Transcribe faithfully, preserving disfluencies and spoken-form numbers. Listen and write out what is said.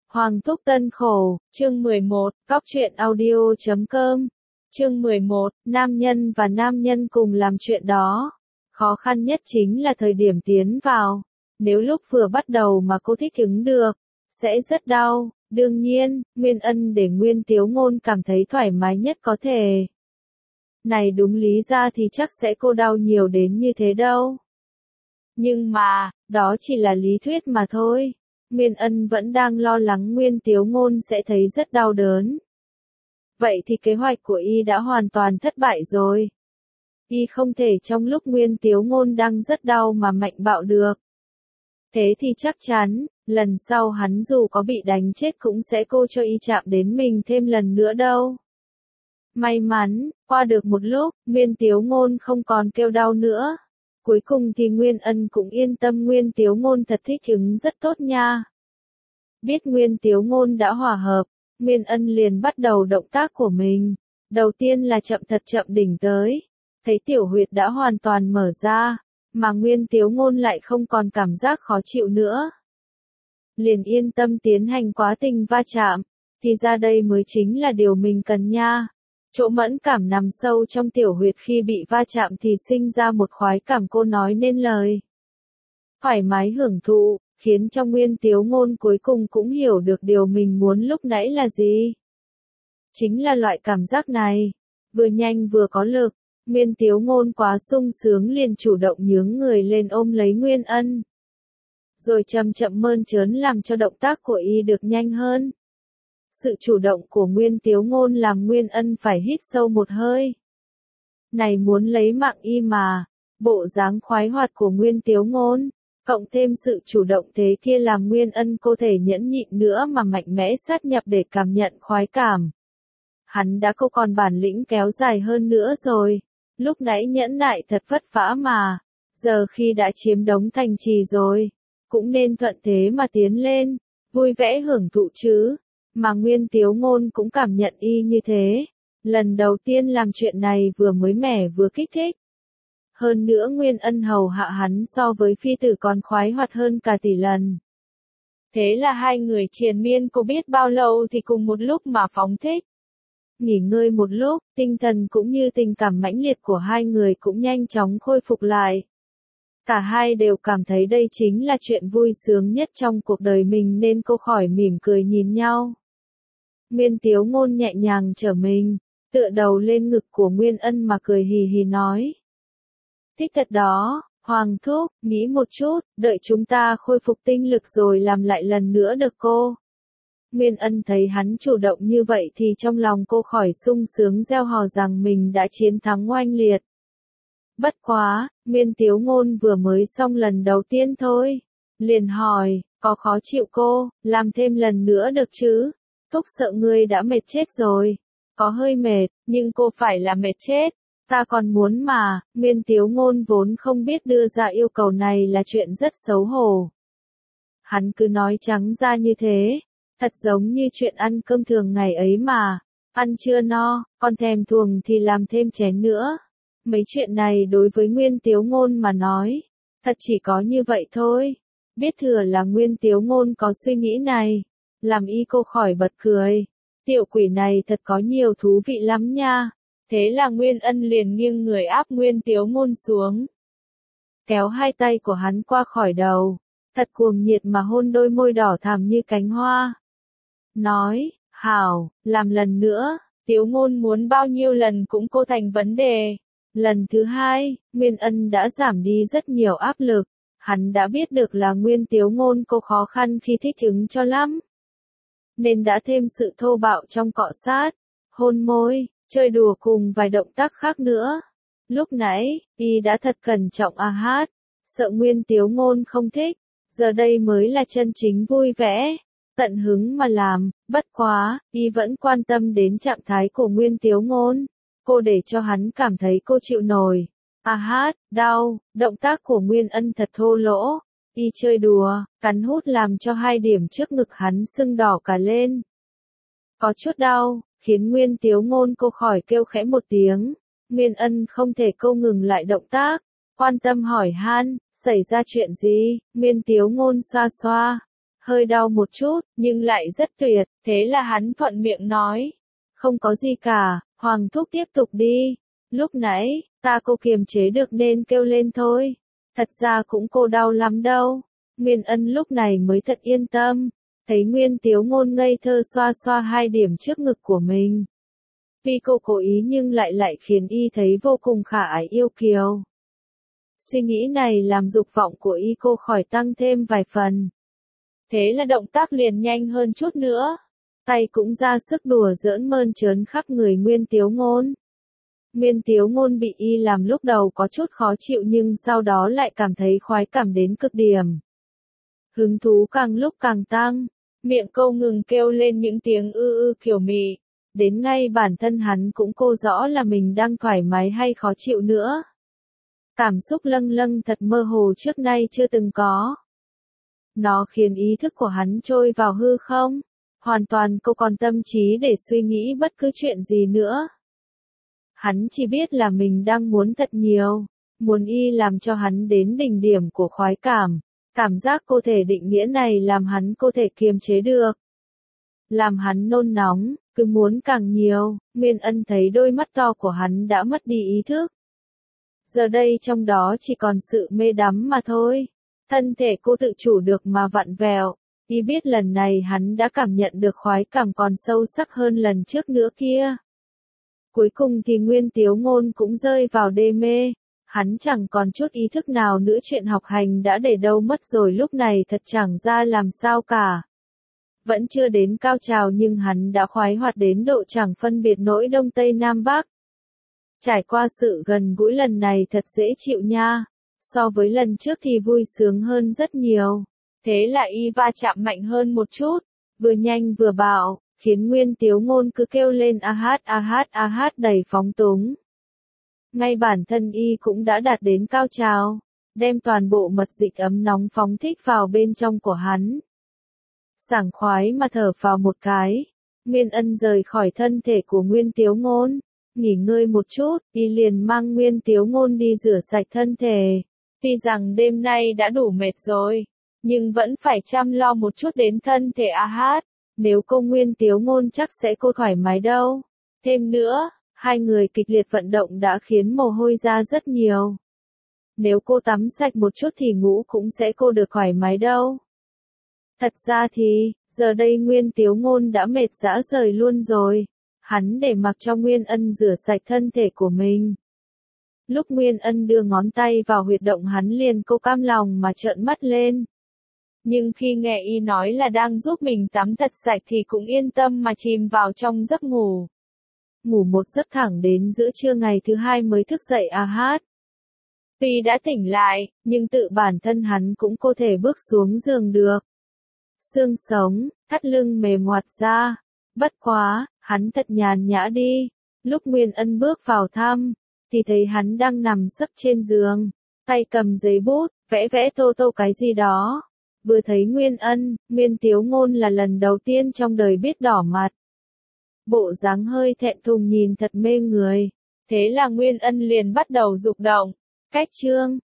Hoàng Thúc Tân Khổ, chương mười một, Góc truyện audio chấm com. Chương mười một, nam nhân và nam nhân cùng làm chuyện đó. Khó khăn nhất chính là thời điểm tiến vào. Nếu lúc vừa bắt đầu mà cô thích ứng được, sẽ rất đau. Đương nhiên, Nguyên Ân để Nguyên Tiếu Ngôn cảm thấy thoải mái nhất có thể. Này đúng lý ra thì chắc sẽ cô đau nhiều đến như thế đâu. Nhưng mà, đó chỉ là lý thuyết mà thôi. Nguyên Ân vẫn đang lo lắng Nguyên Tiếu Ngôn sẽ thấy rất đau đớn. Vậy thì kế hoạch của y đã hoàn toàn thất bại rồi. Y không thể trong lúc Nguyên Tiếu Ngôn đang rất đau mà mạnh bạo được. Thế thì chắc chắn, lần sau hắn dù có bị đánh chết cũng sẽ cô cho y chạm đến mình thêm lần nữa đâu. May mắn, qua được một lúc, Nguyên Tiếu Ngôn không còn kêu đau nữa. Cuối cùng thì Nguyên Ân cũng yên tâm Nguyên Tiếu Ngôn thật thích ứng rất tốt nha. Biết Nguyên Tiếu Ngôn đã hòa hợp, Nguyên Ân liền bắt đầu động tác của mình. Đầu tiên là chậm thật chậm đỉnh tới. Thấy tiểu huyệt đã hoàn toàn mở ra, mà Nguyên Tiếu Ngôn lại không còn cảm giác khó chịu nữa. Liền yên tâm tiến hành quá trình va chạm, thì ra đây mới chính là điều mình cần nha. Chỗ mẫn cảm nằm sâu trong tiểu huyệt khi bị va chạm thì sinh ra một khoái cảm cô nói nên lời. Thoải mái hưởng thụ, khiến cho Nguyên Tiếu Ngôn cuối cùng cũng hiểu được điều mình muốn lúc nãy là gì. Chính là loại cảm giác này, vừa nhanh vừa có lực. Nguyên Tiếu Ngôn quá sung sướng liền chủ động nhướng người lên ôm lấy Nguyên Ân. Rồi chậm chậm mơn trớn làm cho động tác của y được nhanh hơn. Sự chủ động của Nguyên Tiếu Ngôn làm Nguyên Ân phải hít sâu một hơi. Này muốn lấy mạng y mà, bộ dáng khoái hoạt của Nguyên Tiếu Ngôn, cộng thêm sự chủ động thế kia làm Nguyên Ân cô thể nhẫn nhịn nữa mà mạnh mẽ sát nhập để cảm nhận khoái cảm. Hắn đã không còn bản lĩnh kéo dài hơn nữa rồi, lúc nãy nhẫn nại thật vất vả mà, giờ khi đã chiếm đống thành trì rồi, cũng nên thuận thế mà tiến lên, vui vẻ hưởng thụ chứ. Mà Nguyên Tiếu Ngôn cũng cảm nhận y như thế. Lần đầu tiên làm chuyện này vừa mới mẻ vừa kích thích. Hơn nữa Nguyên Ân hầu hạ hắn so với phi tử còn khoái hoạt hơn cả tỷ lần. Thế là hai người triền miên cô biết bao lâu thì cùng một lúc mà phóng thích. Nghỉ ngơi một lúc, tinh thần cũng như tình cảm mãnh liệt của hai người cũng nhanh chóng khôi phục lại. Cả hai đều cảm thấy đây chính là chuyện vui sướng nhất trong cuộc đời mình nên cô khỏi mỉm cười nhìn nhau. Nguyên Tiếu Ngôn nhẹ nhàng trở mình, tựa đầu lên ngực của Nguyên Ân mà cười hì hì nói. Thích thật đó, Hoàng Thúc, nghĩ một chút, đợi chúng ta khôi phục tinh lực rồi làm lại lần nữa được cô. Nguyên Ân thấy hắn chủ động như vậy thì trong lòng cô khỏi sung sướng reo hò rằng mình đã chiến thắng oanh liệt. Bất quá, Nguyên Tiếu Ngôn vừa mới xong lần đầu tiên thôi. Liền hỏi, có khó chịu cô, làm thêm lần nữa được chứ? Thúc sợ ngươi đã mệt chết rồi. Có hơi mệt, nhưng cô phải là mệt chết. Ta còn muốn mà. Nguyên Tiếu Ngôn vốn không biết đưa ra yêu cầu này là chuyện rất xấu hổ. Hắn cứ nói trắng ra như thế. Thật giống như chuyện ăn cơm thường ngày ấy mà. Ăn chưa no, còn thèm thuồng thì làm thêm chén nữa. Mấy chuyện này đối với Nguyên Tiếu Ngôn mà nói, thật chỉ có như vậy thôi. Biết thừa là Nguyên Tiếu Ngôn có suy nghĩ này, làm y cô khỏi bật cười. Tiểu quỷ này thật có nhiều thú vị lắm nha. Thế là Nguyên Ân liền nghiêng người áp Nguyên Tiếu Ngôn xuống. Kéo hai tay của hắn qua khỏi đầu, thật cuồng nhiệt mà hôn đôi môi đỏ thắm như cánh hoa. Nói, hảo, làm lần nữa, Tiếu Ngôn muốn bao nhiêu lần cũng cô thành vấn đề. Lần thứ hai, Nguyên Ân đã giảm đi rất nhiều áp lực. Hắn đã biết được là Nguyên Tiếu Ngôn cô khó khăn khi thích ứng cho lắm. Nên đã thêm sự thô bạo trong cọ sát, hôn môi, chơi đùa cùng vài động tác khác nữa. Lúc nãy, y đã thật cẩn trọng a hát, sợ Nguyên Tiếu Ngôn không thích, giờ đây mới là chân chính vui vẻ, tận hứng mà làm, bất quá, y vẫn quan tâm đến trạng thái của Nguyên Tiếu Ngôn. Cô để cho hắn cảm thấy cô chịu nổi. A hát, đau, động tác của Nguyên Ân thật thô lỗ. Y chơi đùa, cắn hút làm cho hai điểm trước ngực hắn sưng đỏ cả lên. Có chút đau, khiến Nguyên Tiếu Ngôn cô khỏi kêu khẽ một tiếng. Nguyên Ân không thể câu ngừng lại động tác, quan tâm hỏi han, xảy ra chuyện gì? Nguyên Tiếu Ngôn xoa xoa, hơi đau một chút, nhưng lại rất tuyệt, thế là hắn thuận miệng nói. Không có gì cả, Hoàng thúc tiếp tục đi. Lúc nãy, ta cô kiềm chế được nên kêu lên thôi. Thật ra cũng cô đau lắm đâu. Nguyên Ân lúc này mới thật yên tâm. Thấy Nguyên Tiếu Ngôn ngây thơ xoa xoa hai điểm trước ngực của mình. Tuy cô cố ý nhưng lại lại khiến y thấy vô cùng khả ái yêu kiều. Suy nghĩ này làm dục vọng của y cô khỏi tăng thêm vài phần. Thế là động tác liền nhanh hơn chút nữa. Tay cũng ra sức đùa giỡn mơn trớn khắp người Nguyên Tiếu Ngôn. Nguyên Tiếu Ngôn bị y làm lúc đầu có chút khó chịu nhưng sau đó lại cảm thấy khoái cảm đến cực điểm. Hứng thú càng lúc càng tăng, miệng câu ngừng kêu lên những tiếng ư ư kiểu mị. Đến ngay bản thân hắn cũng cô rõ là mình đang thoải mái hay khó chịu nữa. Cảm xúc lâng lâng thật mơ hồ trước nay chưa từng có. Nó khiến ý thức của hắn trôi vào hư không. Hoàn toàn cô còn tâm trí để suy nghĩ bất cứ chuyện gì nữa. Hắn chỉ biết là mình đang muốn thật nhiều. Muốn y làm cho hắn đến đỉnh điểm của khoái cảm. Cảm giác cô thể định nghĩa này làm hắn cô thể kiềm chế được. Làm hắn nôn nóng, cứ muốn càng nhiều. Nguyên Ân thấy đôi mắt to của hắn đã mất đi ý thức. Giờ đây trong đó chỉ còn sự mê đắm mà thôi. Thân thể cô tự chủ được mà vặn vẹo. Y biết lần này hắn đã cảm nhận được khoái cảm còn sâu sắc hơn lần trước nữa kia. Cuối cùng thì Nguyên Tiếu Ngôn cũng rơi vào đê mê. Hắn chẳng còn chút ý thức nào nữa, chuyện học hành đã để đâu mất rồi, lúc này thật chẳng ra làm sao cả. Vẫn chưa đến cao trào nhưng hắn đã khoái hoạt đến độ chẳng phân biệt nỗi đông tây nam bắc. Trải qua sự gần gũi lần này thật dễ chịu nha. So với lần trước thì vui sướng hơn rất nhiều. Thế là y va chạm mạnh hơn một chút. Vừa nhanh vừa bạo, khiến Nguyên Tiếu Ngôn cứ kêu lên a hát a hát a hát đầy phóng túng. Ngay bản thân y cũng đã đạt đến cao trào. Đem toàn bộ mật dịch ấm nóng phóng thích vào bên trong của hắn. Sảng khoái mà thở vào một cái. Nguyên Ân rời khỏi thân thể của Nguyên Tiếu Ngôn. Nghỉ ngơi một chút, y liền mang Nguyên Tiếu Ngôn đi rửa sạch thân thể. Tuy rằng đêm nay đã đủ mệt rồi, nhưng vẫn phải chăm lo một chút đến thân thể a hát. Nếu cô Nguyên Tiếu Ngôn chắc sẽ cô thoải mái đâu. Thêm nữa, hai người kịch liệt vận động đã khiến mồ hôi ra rất nhiều. Nếu cô tắm sạch một chút thì ngủ cũng sẽ cô được thoải mái đâu. Thật ra thì, giờ đây Nguyên Tiếu Ngôn đã mệt rã rời luôn rồi. Hắn để mặc cho Nguyên Ân rửa sạch thân thể của mình. Lúc Nguyên Ân đưa ngón tay vào huyệt động hắn liền cô cam lòng mà trợn mắt lên. Nhưng khi nghe y nói là đang giúp mình tắm thật sạch thì cũng yên tâm mà chìm vào trong giấc ngủ. Ngủ một giấc thẳng đến giữa trưa ngày thứ hai mới thức dậy a hát. Tuy đã tỉnh lại, nhưng tự bản thân hắn cũng có thể bước xuống giường được. Xương sống, thắt lưng mềm ngoặt ra. Bất quá, hắn thật nhàn nhã đi. Lúc Nguyên Ân bước vào thăm, thì thấy hắn đang nằm sấp trên giường, tay cầm giấy bút, vẽ vẽ tô tô cái gì đó. Vừa thấy Nguyên Ân, Nguyên Tiếu Ngôn là lần đầu tiên trong đời biết đỏ mặt. Bộ dáng hơi thẹn thùng nhìn thật mê người. Thế là Nguyên Ân liền bắt đầu dục động. Cách chương